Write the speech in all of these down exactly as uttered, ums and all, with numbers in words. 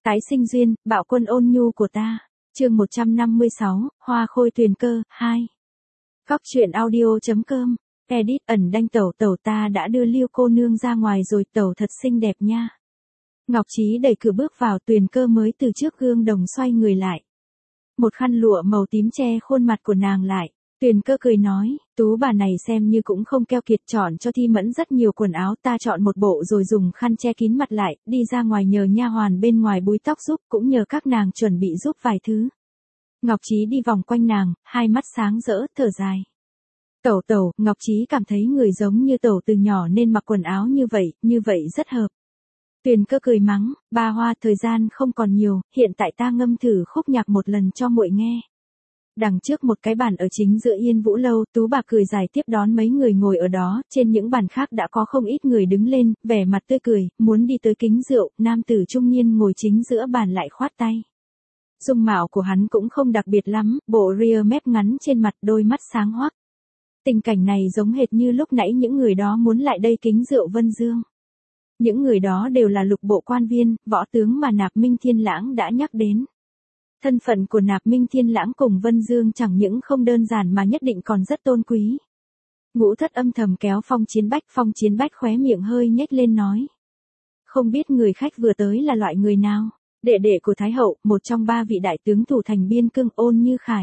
Tái sinh duyên, bạo quân ôn nhu của ta. Chương một trăm năm mươi sáu, Hoa khôi tuyền cơ, hai. Góc truyện audio.com. Edit ẩn đanh tẩu tẩu ta đã đưa Liêu cô nương ra ngoài rồi, tẩu thật xinh đẹp nha. Ngọc Trí đẩy cửa bước vào, Tuyền Cơ mới từ trước gương đồng xoay người lại. Một khăn lụa màu tím che khuôn mặt của nàng lại. Tuyền Cơ cười nói, tú bà này xem như cũng không keo kiệt, chọn cho Thi Mẫn rất nhiều quần áo, ta chọn một bộ rồi dùng khăn che kín mặt lại, đi ra ngoài nhờ nha hoàn bên ngoài búi tóc giúp, cũng nhờ các nàng chuẩn bị giúp vài thứ. Ngọc Trí đi vòng quanh nàng, hai mắt sáng rỡ, thở dài. Tẩu tẩu, Ngọc Trí cảm thấy người giống như tẩu từ nhỏ nên mặc quần áo như vậy, như vậy rất hợp. Tuyền Cơ cười mắng, ba Hoa, thời gian không còn nhiều, hiện tại ta ngâm thử khúc nhạc một lần cho muội nghe. Đằng trước một cái bàn ở chính giữa Yên Vũ lâu, tú bà cười dài tiếp đón mấy người ngồi ở đó, trên những bàn khác đã có không ít người đứng lên, vẻ mặt tươi cười, muốn đi tới kính rượu, nam tử trung niên ngồi chính giữa bàn lại khoát tay. Dung mạo của hắn cũng không đặc biệt lắm, bộ ria mép ngắn trên mặt, đôi mắt sáng hoắc. Tình cảnh này giống hệt như lúc nãy những người đó muốn lại đây kính rượu Vân Dương. Những người đó đều là lục bộ quan viên, võ tướng mà Nạp Minh Thiên Lãng đã nhắc đến. Thân phận của Nạp Minh Thiên Lãng cùng Vân Dương chẳng những không đơn giản mà nhất định còn rất tôn quý. Ngũ Thất âm thầm kéo Phong Chiến Bách, Phong Chiến Bách khóe miệng hơi nhếch lên nói. Không biết người khách vừa tới là loại người nào? Đệ đệ của Thái Hậu, một trong ba vị đại tướng thủ thành biên cương, Ôn Như Khải.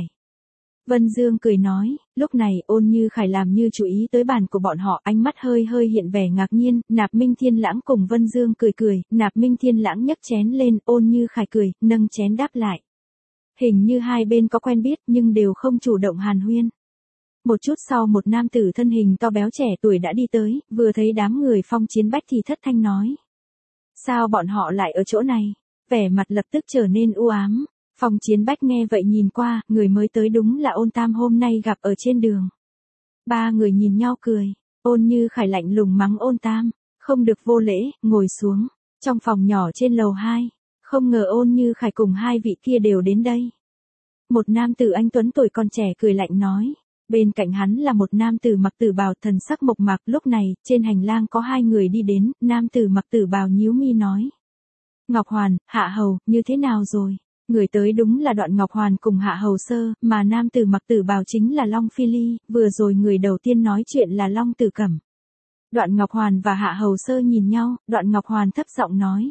Vân Dương cười nói, lúc này Ôn Như Khải làm như chú ý tới bàn của bọn họ, ánh mắt hơi hơi hiện vẻ ngạc nhiên. Nạp Minh Thiên Lãng cùng Vân Dương cười cười, Nạp Minh Thiên Lãng nhấc chén lên, Ôn Như Khải cười, nâng chén đáp lại. Hình như hai bên có quen biết nhưng đều không chủ động hàn huyên. Một chút sau một nam tử thân hình to béo trẻ tuổi đã đi tới, vừa thấy đám người Phong Chiến Bách thì thất thanh nói. Sao bọn họ lại ở chỗ này? Vẻ mặt lập tức trở nên u ám. Phong Chiến Bách nghe vậy nhìn qua, người mới tới đúng là Ôn Tam hôm nay gặp ở trên đường. Ba người nhìn nhau cười, Ôn Như Khải lạnh lùng mắng Ôn Tam, không được vô lễ, ngồi xuống. Trong phòng nhỏ trên lầu hai, không ngờ Ôn Như Khải cùng hai vị kia đều đến đây. Một nam tử anh tuấn tuổi còn trẻ cười lạnh nói, bên cạnh hắn là một nam tử mặc tử bào thần sắc mộc mạc. Lúc này, trên hành lang có hai người đi đến, nam tử mặc tử bào nhíu mi nói. Ngọc Hoàn, Hạ Hầu, như thế nào rồi? Người tới đúng là Đoạn Ngọc Hoàn cùng Hạ Hầu Sơ, mà nam tử mặc tử bào chính là Long Phi Ly, vừa rồi người đầu tiên nói chuyện là Long Tử Cẩm. Đoạn Ngọc Hoàn và Hạ Hầu Sơ nhìn nhau, Đoạn Ngọc Hoàn thấp giọng nói.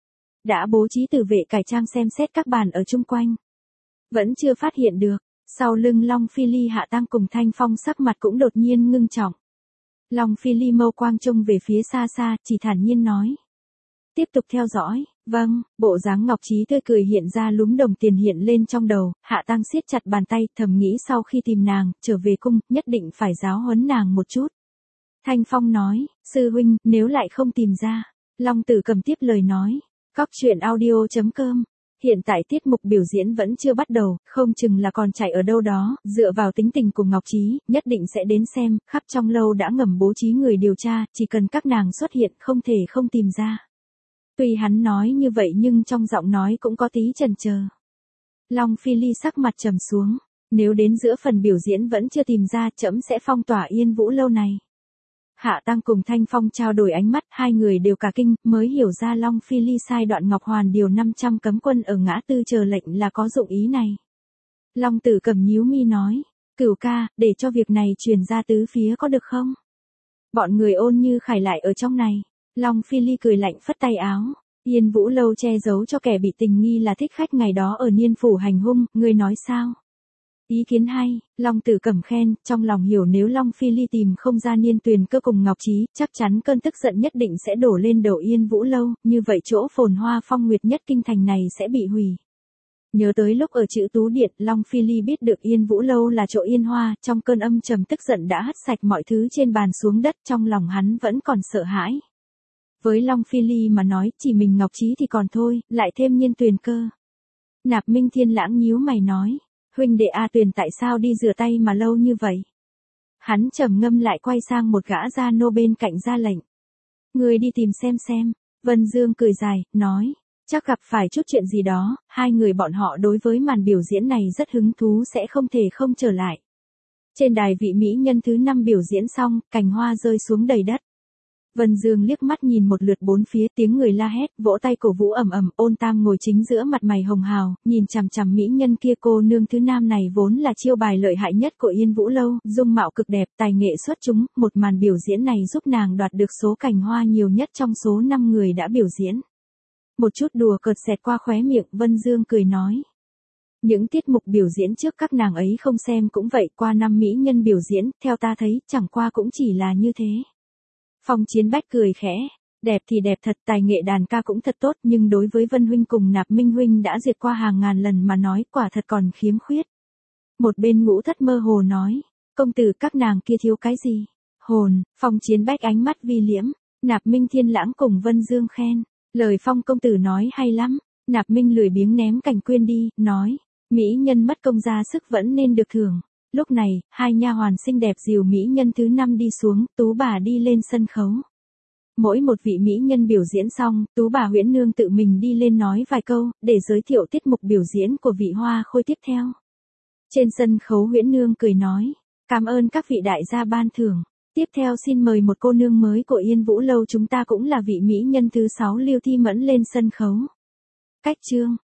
Đã bố trí tử vệ cải trang xem xét các bàn ở chung quanh. Vẫn chưa phát hiện được, sau lưng Long Phi Ly Hạ Tăng cùng Thanh Phong sắc mặt cũng đột nhiên ngưng trọng. Long Phi Ly mâu quang trông về phía xa xa, chỉ thản nhiên nói. Tiếp tục theo dõi, vâng, bộ dáng Ngọc Trí tươi cười hiện ra, lúm đồng tiền hiện lên trong đầu, Hạ Tăng siết chặt bàn tay, thầm nghĩ sau khi tìm nàng, trở về cung, nhất định phải giáo huấn nàng một chút. Thanh Phong nói, sư huynh, nếu lại không tìm ra, Long Tử Cầm tiếp lời nói, góc truyện audio.com, hiện tại tiết mục biểu diễn vẫn chưa bắt đầu, không chừng là còn chạy ở đâu đó, dựa vào tính tình của Ngọc Trí, nhất định sẽ đến xem, khắp trong lâu đã ngầm bố trí người điều tra, chỉ cần các nàng xuất hiện không thể không tìm ra. Tuy hắn nói như vậy nhưng trong giọng nói cũng có tí chần chờ. Long Phi Ly sắc mặt trầm xuống, nếu đến giữa phần biểu diễn vẫn chưa tìm ra, trẫm sẽ phong tỏa Yên Vũ lâu này. Hạ Tăng cùng Thanh Phong trao đổi ánh mắt, hai người đều cả kinh, mới hiểu ra Long Phi Ly sai Đoạn Ngọc Hoàn điều năm trăm cấm quân ở ngã tư chờ lệnh là có dụng ý này. Long Tử Cầm nhíu mi nói, Cửu ca, để cho việc này truyền ra tứ phía có được không? Bọn người Ôn Như Khải lại ở trong này. Long Phi Ly cười lạnh phất tay áo, Yên Vũ lâu che giấu cho kẻ bị tình nghi là thích khách ngày đó ở Niên phủ hành hung, ngươi nói sao? Ý kiến hay, Long Tử Cẩm khen, trong lòng hiểu nếu Long Phi Ly tìm không ra Niên Tuyền Cơ cùng Ngọc Trí, chắc chắn cơn tức giận nhất định sẽ đổ lên đầu Yên Vũ lâu, như vậy chỗ phồn hoa phong nguyệt nhất kinh thành này sẽ bị hủy. Nhớ tới lúc ở Chữ Tú Điện, Long Phi Ly biết được Yên Vũ lâu là chỗ yên hoa, trong cơn âm trầm tức giận đã hất sạch mọi thứ trên bàn xuống đất, trong lòng hắn vẫn còn sợ hãi. Với Long Phi Ly mà nói, chỉ mình Ngọc Trí thì còn thôi, lại thêm Nhiên Tuyền Cơ. Nạp Minh Thiên Lãng nhíu mày nói, huynh đệ A Tuyền tại sao đi rửa tay mà lâu như vậy? Hắn trầm ngâm lại quay sang một gã gia nô bên cạnh ra lệnh. Người đi tìm xem xem. Vân Dương cười dài, nói, chắc gặp phải chút chuyện gì đó, hai người bọn họ đối với màn biểu diễn này rất hứng thú, sẽ không thể không trở lại. Trên đài vị mỹ nhân thứ năm biểu diễn xong, cành hoa rơi xuống đầy đất. Vân Dương liếc mắt nhìn một lượt bốn phía, tiếng người la hét, vỗ tay cổ vũ ầm ầm, Ôn Tam ngồi chính giữa mặt mày hồng hào, nhìn chằm chằm mỹ nhân kia. Cô nương thứ nam này vốn là chiêu bài lợi hại nhất của Yên Vũ lâu, dung mạo cực đẹp, tài nghệ xuất chúng, một màn biểu diễn này giúp nàng đoạt được số cành hoa nhiều nhất trong số năm người đã biểu diễn. Một chút đùa cợt xẹt qua khóe miệng, Vân Dương cười nói. Những tiết mục biểu diễn trước các nàng ấy không xem cũng vậy, qua năm mỹ nhân biểu diễn, theo ta thấy, chẳng qua cũng chỉ là như thế. Phong Chiến Bách cười khẽ, đẹp thì đẹp thật, tài nghệ đàn ca cũng thật tốt, nhưng đối với Vân huynh cùng Nạp Minh huynh đã diệt qua hàng ngàn lần mà nói, quả thật còn khiếm khuyết. Một bên Ngũ Thất mơ hồ nói, công tử các nàng kia thiếu cái gì? Hồn. Phong Chiến Bách ánh mắt vi liễm, Nạp Minh Thiên Lãng cùng Vân Dương khen, lời Phong công tử nói hay lắm. Nạp Minh lười biếng ném cành quyên đi, nói, mỹ nhân mất công ra sức vẫn nên được thưởng. Lúc này, hai nha hoàn xinh đẹp dìu mỹ nhân thứ năm đi xuống, Tú bà đi lên sân khấu. Mỗi một vị mỹ nhân biểu diễn xong, Tú bà Huyễn Nương tự mình đi lên nói vài câu, để giới thiệu tiết mục biểu diễn của vị hoa khôi tiếp theo. Trên sân khấu Huyễn Nương cười nói, cảm ơn các vị đại gia ban thưởng. Tiếp theo xin mời một cô nương mới của Yên Vũ lâu chúng ta, cũng là vị mỹ nhân thứ sáu Liêu Thi Mẫn lên sân khấu. Cách chương.